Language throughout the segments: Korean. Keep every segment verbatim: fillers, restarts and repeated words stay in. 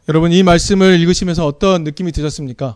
여러분, 이 말씀을 읽으시면서 어떤 느낌이 드셨습니까?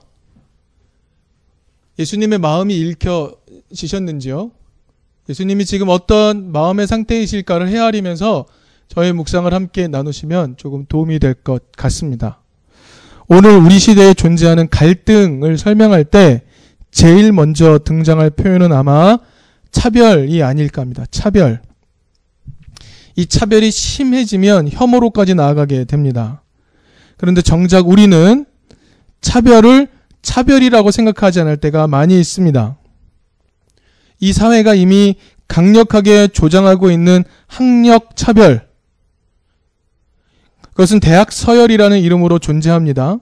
예수님의 마음이 읽혀지셨는지요? 예수님이 지금 어떤 마음의 상태이실까를 헤아리면서 저의 묵상을 함께 나누시면 조금 도움이 될 것 같습니다. 오늘 우리 시대에 존재하는 갈등을 설명할 때 제일 먼저 등장할 표현은 아마 차별이 아닐까 합니다. 차별. 이 차별이 심해지면 혐오로까지 나아가게 됩니다. 그런데 정작 우리는 차별을 차별이라고 생각하지 않을 때가 많이 있습니다. 이 사회가 이미 강력하게 조장하고 있는 학력 차별, 그것은 대학 서열이라는 이름으로 존재합니다.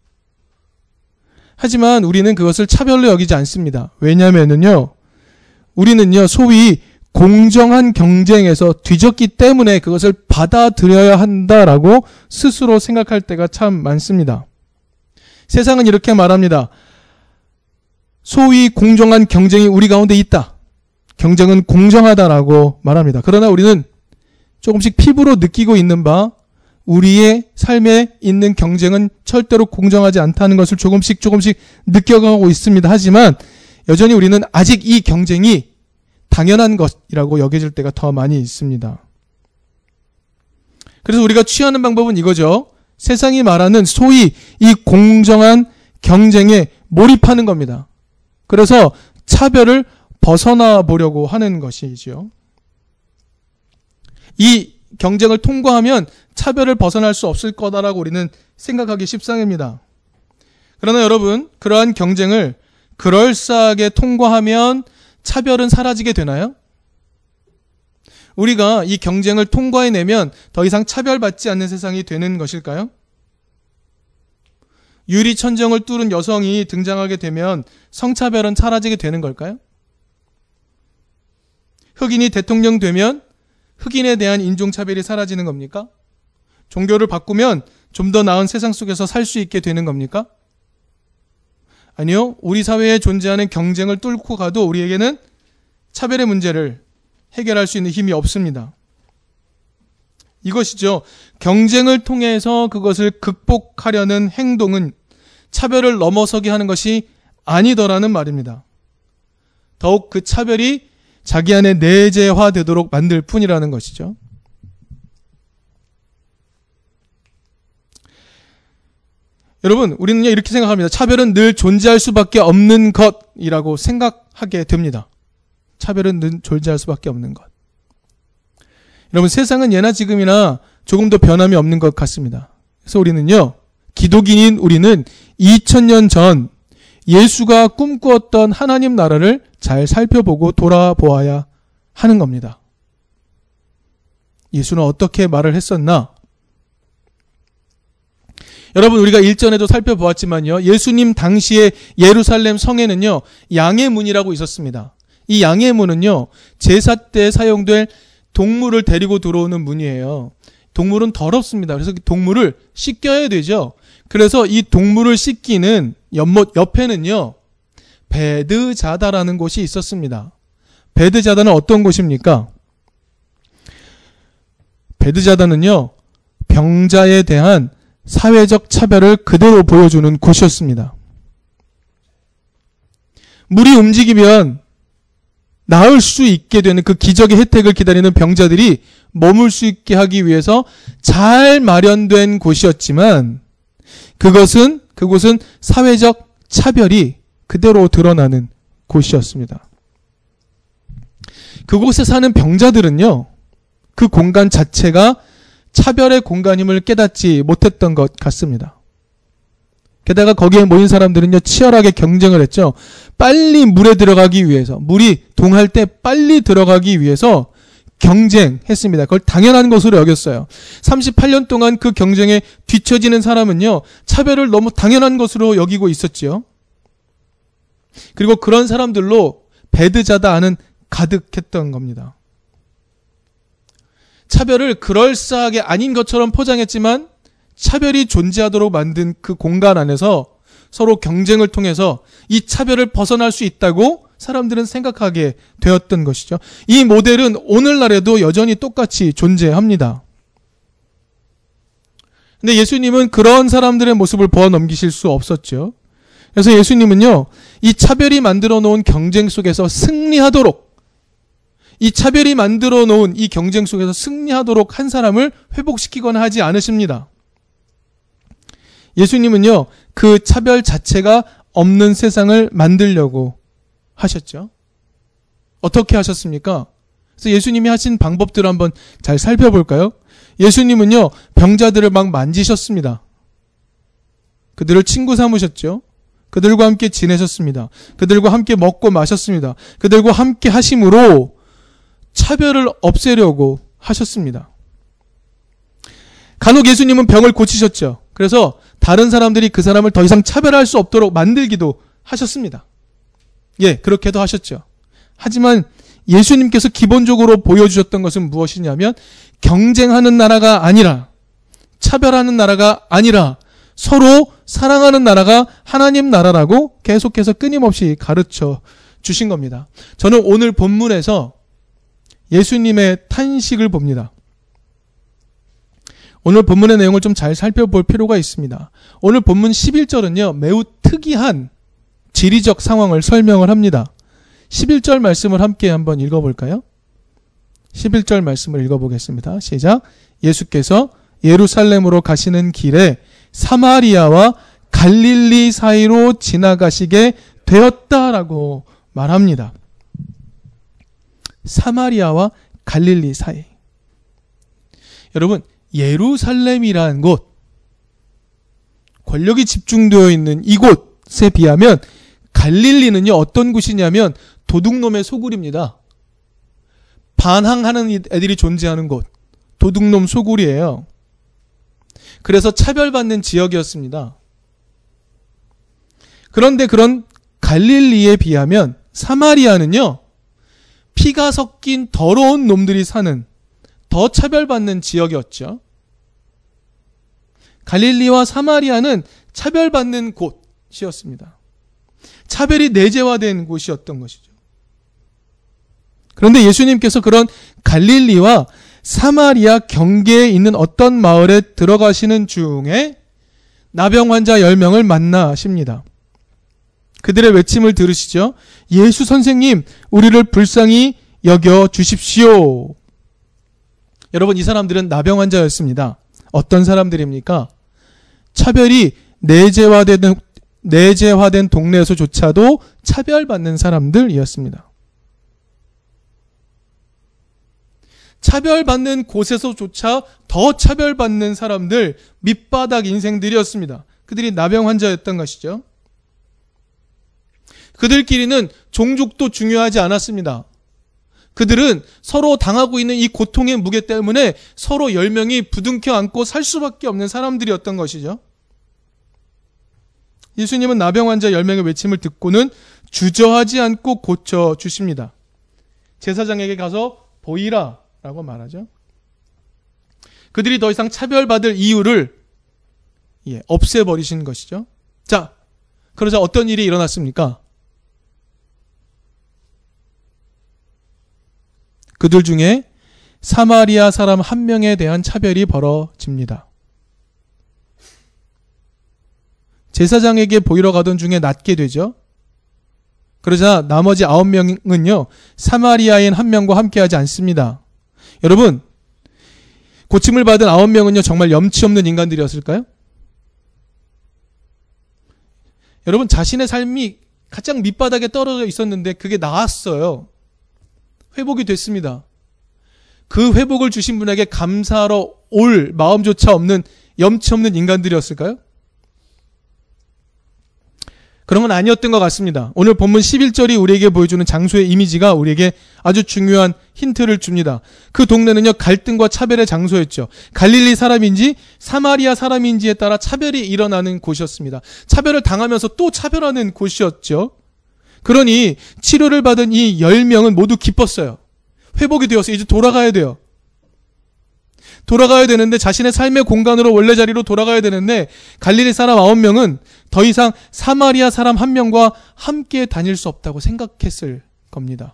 하지만 우리는 그것을 차별로 여기지 않습니다. 왜냐하면요, 우리는요 소위 공정한 경쟁에서 뒤졌기 때문에 그것을 받아들여야 한다라고 스스로 생각할 때가 참 많습니다. 세상은 이렇게 말합니다. 소위 공정한 경쟁이 우리 가운데 있다. 경쟁은 공정하다라고 말합니다. 그러나 우리는 조금씩 피부로 느끼고 있는 바 우리의 삶에 있는 경쟁은 절대로 공정하지 않다는 것을 조금씩 조금씩 느껴가고 있습니다. 하지만 여전히 우리는 아직 이 경쟁이 당연한 것이라고 여겨질 때가 더 많이 있습니다. 그래서 우리가 취하는 방법은 이거죠. 세상이 말하는 소위 이 공정한 경쟁에 몰입하는 겁니다. 그래서 차별을 벗어나 보려고 하는 것이지요. 이 경쟁을 통과하면 차별을 벗어날 수 없을 거다라고 우리는 생각하기 십상입니다. 그러나 여러분, 그러한 경쟁을 그럴싸하게 통과하면 차별은 사라지게 되나요? 우리가 이 경쟁을 통과해내면 더 이상 차별받지 않는 세상이 되는 것일까요? 유리천정을 뚫은 여성이 등장하게 되면 성차별은 사라지게 되는 걸까요? 흑인이 대통령 되면 흑인에 대한 인종차별이 사라지는 겁니까? 종교를 바꾸면 좀 더 나은 세상 속에서 살 수 있게 되는 겁니까? 아니요. 우리 사회에 존재하는 경쟁을 뚫고 가도 우리에게는 차별의 문제를 해결할 수 있는 힘이 없습니다. 이것이죠. 경쟁을 통해서 그것을 극복하려는 행동은 차별을 넘어서게 하는 것이 아니더라는 말입니다. 더욱 그 차별이 자기 안에 내재화되도록 만들 뿐이라는 것이죠. 여러분, 우리는 이렇게 생각합니다. 차별은 늘 존재할 수밖에 없는 것이라고 생각하게 됩니다. 차별은 늘 존재할 수밖에 없는 것. 여러분, 세상은 예나 지금이나 조금 더 변함이 없는 것 같습니다. 그래서 우리는요, 기독인인 우리는 이천 년 전 예수가 꿈꾸었던 하나님 나라를 잘 살펴보고 돌아보아야 하는 겁니다. 예수는 어떻게 말을 했었나? 여러분, 우리가 일전에도 살펴보았지만요, 예수님 당시에 예루살렘 성에는요, 양의 문이라고 있었습니다. 이 양의 문은요, 제사 때 사용될 동물을 데리고 들어오는 문이에요. 동물은 더럽습니다. 그래서 동물을 씻겨야 되죠. 그래서 이 동물을 씻기는 연못 옆에는요, 베드자다라는 곳이 있었습니다. 베드자다는 어떤 곳입니까? 베드자다는요, 병자에 대한 사회적 차별을 그대로 보여주는 곳이었습니다. 물이 움직이면 나을 수 있게 되는 그 기적의 혜택을 기다리는 병자들이 머물 수 있게 하기 위해서 잘 마련된 곳이었지만 그것은 그곳은 사회적 차별이 그대로 드러나는 곳이었습니다. 그곳에 사는 병자들은요, 그 공간 자체가 차별의 공간임을 깨닫지 못했던 것 같습니다. 게다가 거기에 모인 사람들은요, 치열하게 경쟁을 했죠. 빨리 물에 들어가기 위해서, 물이 동할 때 빨리 들어가기 위해서 경쟁했습니다. 그걸 당연한 것으로 여겼어요. 삼십팔 년 동안 그 경쟁에 뒤처지는 사람은요, 차별을 너무 당연한 것으로 여기고 있었지요. 그리고 그런 사람들로 베드자다 안은 가득했던 겁니다. 차별을 그럴싸하게 아닌 것처럼 포장했지만 차별이 존재하도록 만든 그 공간 안에서 서로 경쟁을 통해서 이 차별을 벗어날 수 있다고 사람들은 생각하게 되었던 것이죠. 이 모델은 오늘날에도 여전히 똑같이 존재합니다. 근데 예수님은 그런 사람들의 모습을 보아 넘기실 수 없었죠. 그래서 예수님은요, 이 차별이 만들어 놓은 경쟁 속에서 승리하도록, 이 차별이 만들어 놓은 이 경쟁 속에서 승리하도록 한 사람을 회복시키거나 하지 않으십니다. 예수님은요, 그 차별 자체가 없는 세상을 만들려고 하셨죠. 어떻게 하셨습니까? 그래서 예수님이 하신 방법들을 한번 잘 살펴볼까요? 예수님은요, 병자들을 막 만지셨습니다. 그들을 친구 삼으셨죠. 그들과 함께 지내셨습니다. 그들과 함께 먹고 마셨습니다. 그들과 함께 하심으로 차별을 없애려고 하셨습니다. 간혹 예수님은 병을 고치셨죠. 그래서 다른 사람들이 그 사람을 더 이상 차별할 수 없도록 만들기도 하셨습니다. 예, 그렇게도 하셨죠. 하지만 예수님께서 기본적으로 보여주셨던 것은 무엇이냐면 경쟁하는 나라가 아니라, 차별하는 나라가 아니라 서로 사랑하는 나라가 하나님 나라라고 계속해서 끊임없이 가르쳐 주신 겁니다. 저는 오늘 본문에서 예수님의 탄식을 봅니다. 오늘 본문의 내용을 좀 잘 살펴볼 필요가 있습니다. 오늘 본문 십일 절은요, 매우 특이한 지리적 상황을 설명을 합니다. 십일 절 말씀을 함께 한번 읽어볼까요? 십일 절 말씀을 읽어보겠습니다. 시작. 예수께서 예루살렘으로 가시는 길에 사마리아와 갈릴리 사이로 지나가시게 되었다라고 말합니다. 사마리아와 갈릴리 사이. 여러분, 예루살렘이라는 곳, 권력이 집중되어 있는 이곳에 비하면 갈릴리는요, 어떤 곳이냐면 도둑놈의 소굴입니다. 반항하는 애들이 존재하는 곳, 도둑놈 소굴이에요. 그래서 차별받는 지역이었습니다. 그런데 그런 갈릴리에 비하면 사마리아는요, 피가 섞인 더러운 놈들이 사는 더 차별받는 지역이었죠. 갈릴리와 사마리아는 차별받는 곳이었습니다. 차별이 내재화된 곳이었던 것이죠. 그런데 예수님께서 그런 갈릴리와 사마리아 경계에 있는 어떤 마을에 들어가시는 중에 나병 환자 열 명을 만나십니다. 그들의 외침을 들으시죠. 예수 선생님, 우리를 불쌍히 여겨 주십시오. 여러분, 이 사람들은 나병 환자였습니다. 어떤 사람들입니까? 차별이 내재화된, 내재화된 동네에서조차도 차별받는 사람들이었습니다. 차별받는 곳에서조차 더 차별받는 사람들, 밑바닥 인생들이었습니다. 그들이 나병 환자였던 것이죠. 그들끼리는 종족도 중요하지 않았습니다. 그들은 서로 당하고 있는 이 고통의 무게 때문에 서로 열 명이 부둥켜 안고 살 수밖에 없는 사람들이었던 것이죠. 예수님은 나병 환자 열 명의 외침을 듣고는 주저하지 않고 고쳐주십니다. 제사장에게 가서 보이라 라고 말하죠. 그들이 더 이상 차별받을 이유를 예, 없애버리신 것이죠. 자, 그러자 어떤 일이 일어났습니까? 그들 중에 사마리아 사람 한 명에 대한 차별이 벌어집니다. 제사장에게 보이러 가던 중에 낫게 되죠. 그러자 나머지 아홉 명은요, 사마리아인 한 명과 함께하지 않습니다. 여러분, 고침을 받은 아홉 명은요, 정말 염치 없는 인간들이었을까요? 여러분, 자신의 삶이 가장 밑바닥에 떨어져 있었는데 그게 나았어요. 회복이 됐습니다. 그 회복을 주신 분에게 감사하러 올 마음조차 없는 염치 없는 인간들이었을까요? 그런 건 아니었던 것 같습니다. 오늘 본문 십일 절이 우리에게 보여주는 장소의 이미지가 우리에게 아주 중요한 힌트를 줍니다. 그 동네는요, 갈등과 차별의 장소였죠. 갈릴리 사람인지 사마리아 사람인지에 따라 차별이 일어나는 곳이었습니다. 차별을 당하면서 또 차별하는 곳이었죠. 그러니 치료를 받은 이 열 명은 모두 기뻤어요. 회복이 되어서 이제 돌아가야 돼요. 돌아가야 되는데, 자신의 삶의 공간으로 원래 자리로 돌아가야 되는데, 갈릴리 사람 아홉 명은 더 이상 사마리아 사람 한 명과 함께 다닐 수 없다고 생각했을 겁니다.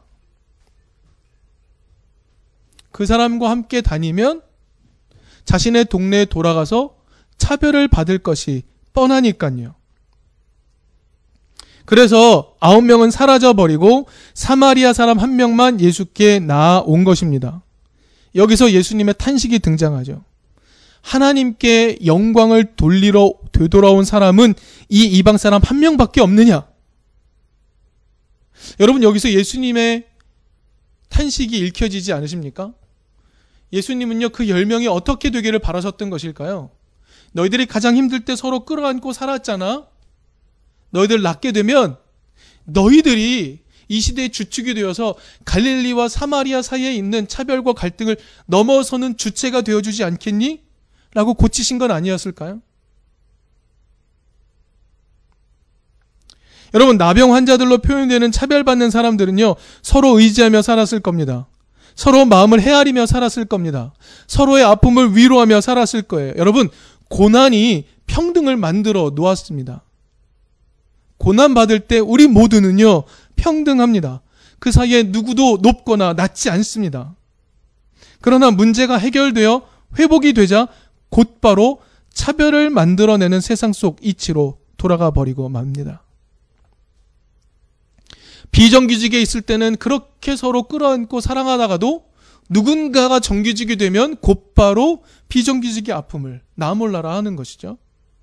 그 사람과 함께 다니면 자신의 동네에 돌아가서 차별을 받을 것이 뻔하니까요. 그래서 아홉 명은 사라져버리고 사마리아 사람 한 명만 예수께 나아온 것입니다. 여기서 예수님의 탄식이 등장하죠. 하나님께 영광을 돌리러 되돌아온 사람은 이 이방 사람 한 명밖에 없느냐? 여러분, 여기서 예수님의 탄식이 읽혀지지 않으십니까? 예수님은요, 그 열 명이 어떻게 되기를 바라셨던 것일까요? 너희들이 가장 힘들 때 서로 끌어안고 살았잖아. 너희들 낫게 되면 너희들이 이 시대의 주축이 되어서 갈릴리와 사마리아 사이에 있는 차별과 갈등을 넘어서는 주체가 되어주지 않겠니? 라고 고치신 건 아니었을까요? 여러분, 나병 환자들로 표현되는 차별받는 사람들은요, 서로 의지하며 살았을 겁니다. 서로 마음을 헤아리며 살았을 겁니다. 서로의 아픔을 위로하며 살았을 거예요. 여러분, 고난이 평등을 만들어 놓았습니다. 고난받을 때 우리 모두는요, 평등합니다. 그 사이에 누구도 높거나 낮지 않습니다. 그러나 문제가 해결되어 회복이 되자 곧바로 차별을 만들어내는 세상 속 이치로 돌아가 버리고 맙니다. 비정규직에 있을 때는 그렇게 서로 끌어안고 사랑하다가도 누군가가 정규직이 되면 곧바로 비정규직의 아픔을 나 몰라라 하는 것이죠.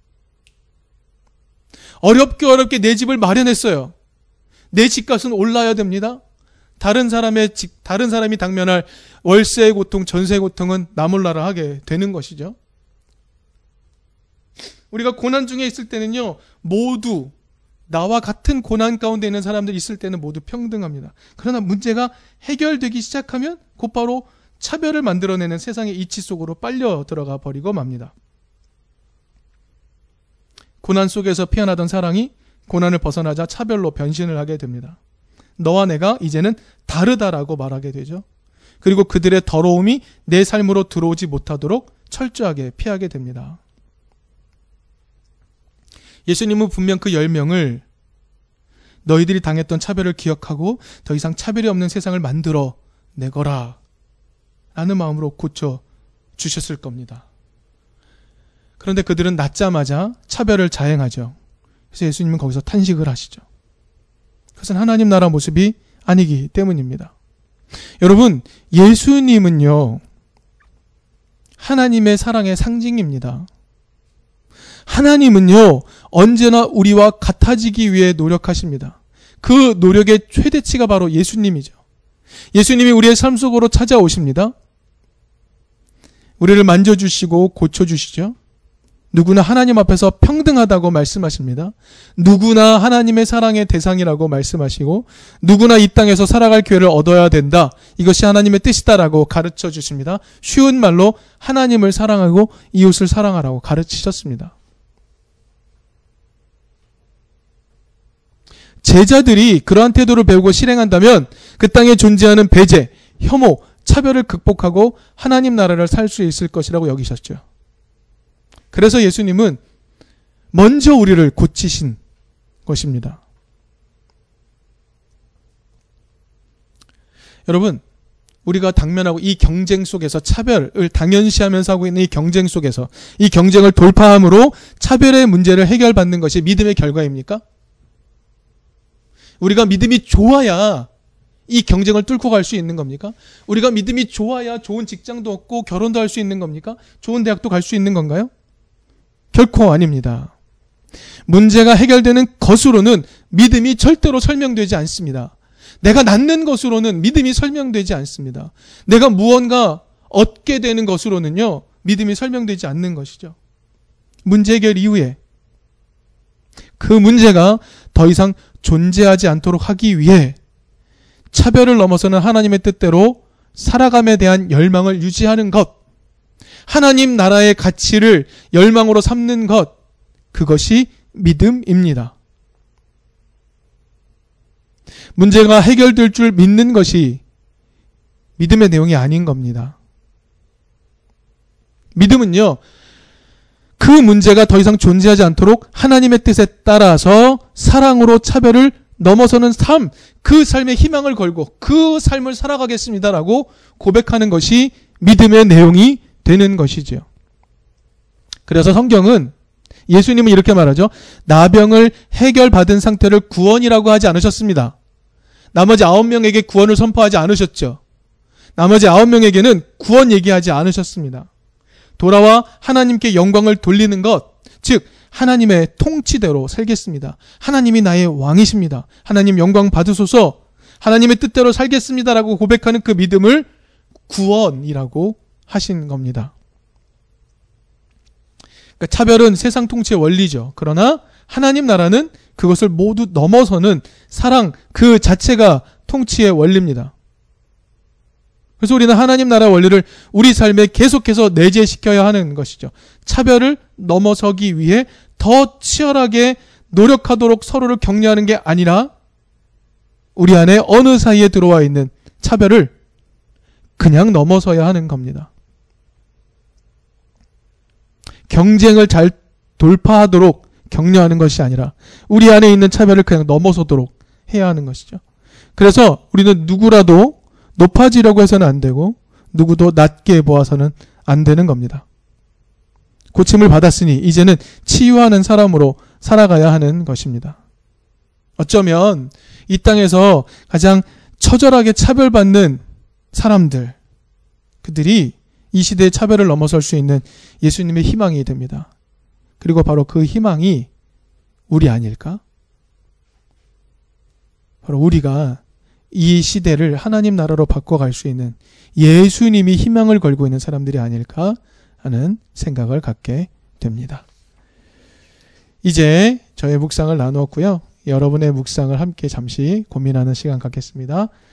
어렵게 어렵게 내 집을 마련했어요. 내 집값은 올라야 됩니다. 다른 사람의 집, 다른 사람이 당면할 월세의 고통, 전세의 고통은 나 몰라라 하게 되는 것이죠. 우리가 고난 중에 있을 때는요, 모두 나와 같은 고난 가운데 있는 사람들이 있을 때는 모두 평등합니다. 그러나 문제가 해결되기 시작하면 곧바로 차별을 만들어내는 세상의 이치 속으로 빨려 들어가 버리고 맙니다. 고난 속에서 피어나던 사랑이 고난을 벗어나자 차별로 변신을 하게 됩니다. 너와 내가 이제는 다르다라고 말하게 되죠. 그리고 그들의 더러움이 내 삶으로 들어오지 못하도록 철저하게 피하게 됩니다. 예수님은 분명 그 열 명을 너희들이 당했던 차별을 기억하고 더 이상 차별이 없는 세상을 만들어 내거라 라는 마음으로 고쳐 주셨을 겁니다. 그런데 그들은 낳자마자 차별을 자행하죠. 그래서 예수님은 거기서 탄식을 하시죠. 그것은 하나님 나라 모습이 아니기 때문입니다. 여러분, 예수님은요, 하나님의 사랑의 상징입니다. 하나님은요, 언제나 우리와 같아지기 위해 노력하십니다. 그 노력의 최대치가 바로 예수님이죠. 예수님이 우리의 삶 속으로 찾아오십니다. 우리를 만져주시고 고쳐주시죠. 누구나 하나님 앞에서 평등하다고 말씀하십니다. 누구나 하나님의 사랑의 대상이라고 말씀하시고 누구나 이 땅에서 살아갈 기회를 얻어야 된다. 이것이 하나님의 뜻이다라고 가르쳐 주십니다. 쉬운 말로 하나님을 사랑하고 이웃을 사랑하라고 가르치셨습니다. 제자들이 그러한 태도를 배우고 실행한다면 그 땅에 존재하는 배제, 혐오, 차별을 극복하고 하나님 나라를 살 수 있을 것이라고 여기셨죠. 그래서 예수님은 먼저 우리를 고치신 것입니다. 여러분, 우리가 당면하고 이 경쟁 속에서 차별을 당연시하면서 하고 있는 이 경쟁 속에서 이 경쟁을 돌파함으로 차별의 문제를 해결받는 것이 믿음의 결과입니까? 우리가 믿음이 좋아야 이 경쟁을 뚫고 갈 수 있는 겁니까? 우리가 믿음이 좋아야 좋은 직장도 얻고 결혼도 할 수 있는 겁니까? 좋은 대학도 갈 수 있는 건가요? 결코 아닙니다. 문제가 해결되는 것으로는 믿음이 절대로 설명되지 않습니다. 내가 낳는 것으로는 믿음이 설명되지 않습니다. 내가 무언가 얻게 되는 것으로는요, 믿음이 설명되지 않는 것이죠. 문제 해결 이후에 그 문제가 더 이상 존재하지 않도록 하기 위해 차별을 넘어서는 하나님의 뜻대로 살아감에 대한 열망을 유지하는 것, 하나님 나라의 가치를 열망으로 삼는 것, 그것이 믿음입니다. 문제가 해결될 줄 믿는 것이 믿음의 내용이 아닌 겁니다. 믿음은요, 그 문제가 더 이상 존재하지 않도록 하나님의 뜻에 따라서 사랑으로 차별을 넘어서는 삶, 그 삶에 희망을 걸고 그 삶을 살아가겠습니다라고 고백하는 것이 믿음의 내용이 되는 것이죠. 그래서 성경은 예수님은 이렇게 말하죠. 나병을 해결받은 상태를 구원이라고 하지 않으셨습니다. 나머지 아홉 명에게 구원을 선포하지 않으셨죠. 나머지 아홉 명에게는 구원 얘기하지 않으셨습니다. 돌아와 하나님께 영광을 돌리는 것, 즉 하나님의 통치대로 살겠습니다. 하나님이 나의 왕이십니다. 하나님 영광 받으소서. 하나님의 뜻대로 살겠습니다라고 고백하는 그 믿음을 구원이라고 하신 겁니다. 그러니까 차별은 세상 통치의 원리죠. 그러나 하나님 나라는 그것을 모두 넘어서는 사랑 그 자체가 통치의 원리입니다. 그래서 우리는 하나님 나라 원리를 우리 삶에 계속해서 내재시켜야 하는 것이죠. 차별을 넘어서기 위해 더 치열하게 노력하도록 서로를 격려하는 게 아니라 우리 안에 어느 사이에 들어와 있는 차별을 그냥 넘어서야 하는 겁니다. 경쟁을 잘 돌파하도록 격려하는 것이 아니라 우리 안에 있는 차별을 그냥 넘어서도록 해야 하는 것이죠. 그래서 우리는 누구라도 높아지려고 해서는 안 되고 누구도 낮게 보아서는 안 되는 겁니다. 고침을 받았으니 이제는 치유하는 사람으로 살아가야 하는 것입니다. 어쩌면 이 땅에서 가장 처절하게 차별받는 사람들, 그들이 이 시대의 차별을 넘어설 수 있는 예수님의 희망이 됩니다. 그리고 바로 그 희망이 우리 아닐까? 바로 우리가 이 시대를 하나님 나라로 바꿔갈 수 있는 예수님이 희망을 걸고 있는 사람들이 아닐까 하는 생각을 갖게 됩니다. 이제 저의 묵상을 나누었고요. 여러분의 묵상을 함께 잠시 고민하는 시간 갖겠습니다.